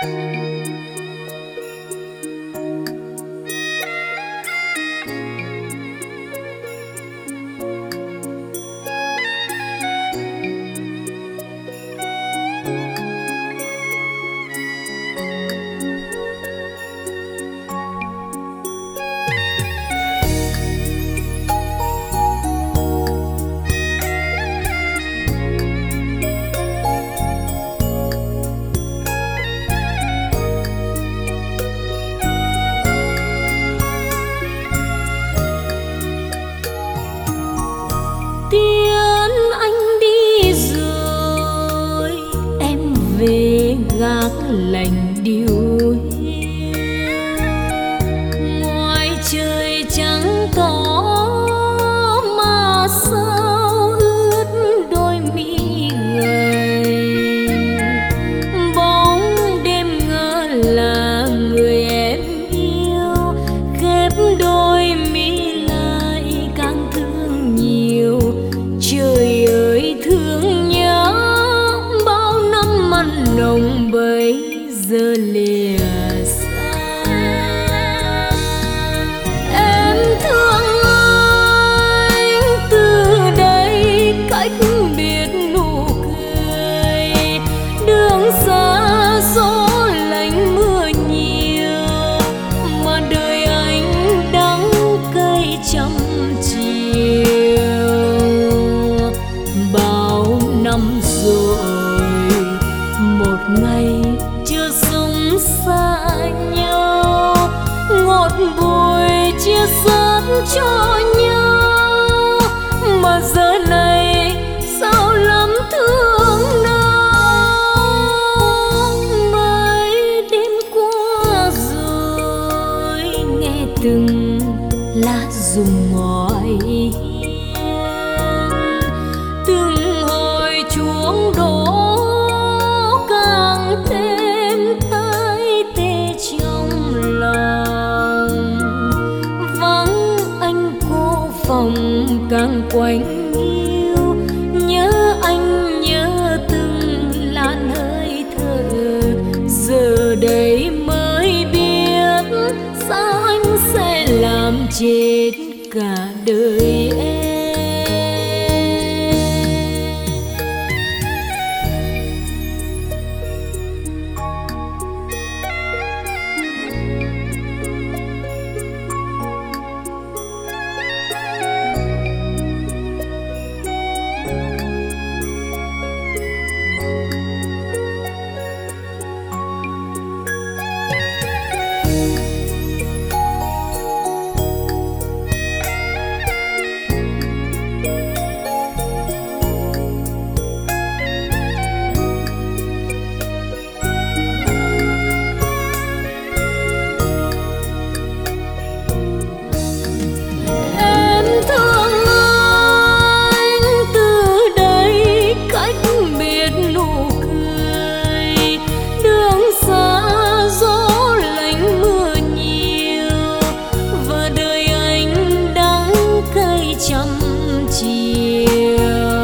gác lạnh điều hiu, ngoài trời trắng tỏ mà sao ướt đôi mi gầy. Bóng đêm ngỡ là người em yêu, khép đôi mi lại càng thương nhiều. Trời ơi thương nhớ bao năm mặn nồng bây giờ lìa xa. Em thương anh từ đây cách biệt nụ cười, đường xa gió lạnh mưa nhiều mà đời anh đắng cay trăm chiều. Bao năm rồi một ngày chưa sống xa nhau, ngọt bùi chia sớt cho nhau mà giờ này sao lắm thương đau. Mấy đêm qua rồi nghe từng lá rụng ngoài hiên, từng hồi chuông đổ càng thêm tái tê trong lòng. Vắng anh cô phòng càng quạnh hiu, nhớ anh nhớ từng làn hơi thở. Giờ đây mới biết sao anh sẽ làm chết cả đời em. Trăm chiều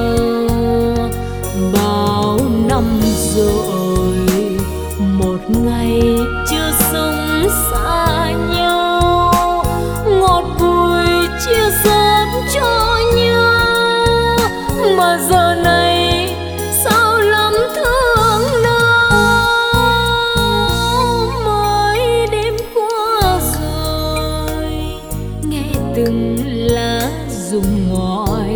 bao năm rồi một ngày chưa sống xa nhau, ngọt bùi chia sớt cho nhau mà giờ này sao lắm thương đau. Mới đêm qua rồi nghe từng lá rụng ngoài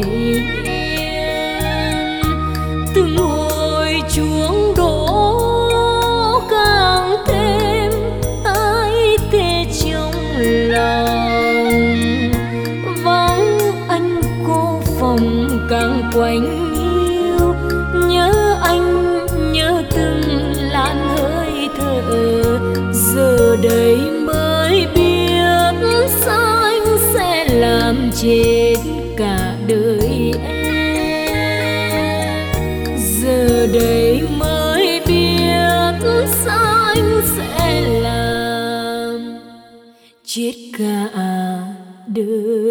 hiên, từng hồi chuông đổ càng thêm tái tê trong lòng. Vắng anh cô phòng càng quạnh hiu, nhớ anh nhớ từng làn hơi thở. Giờ đây mới biết sao anh sẽ làm chết cả đời em. Giờ đây mới biết sao anh sẽ làm chết cả đời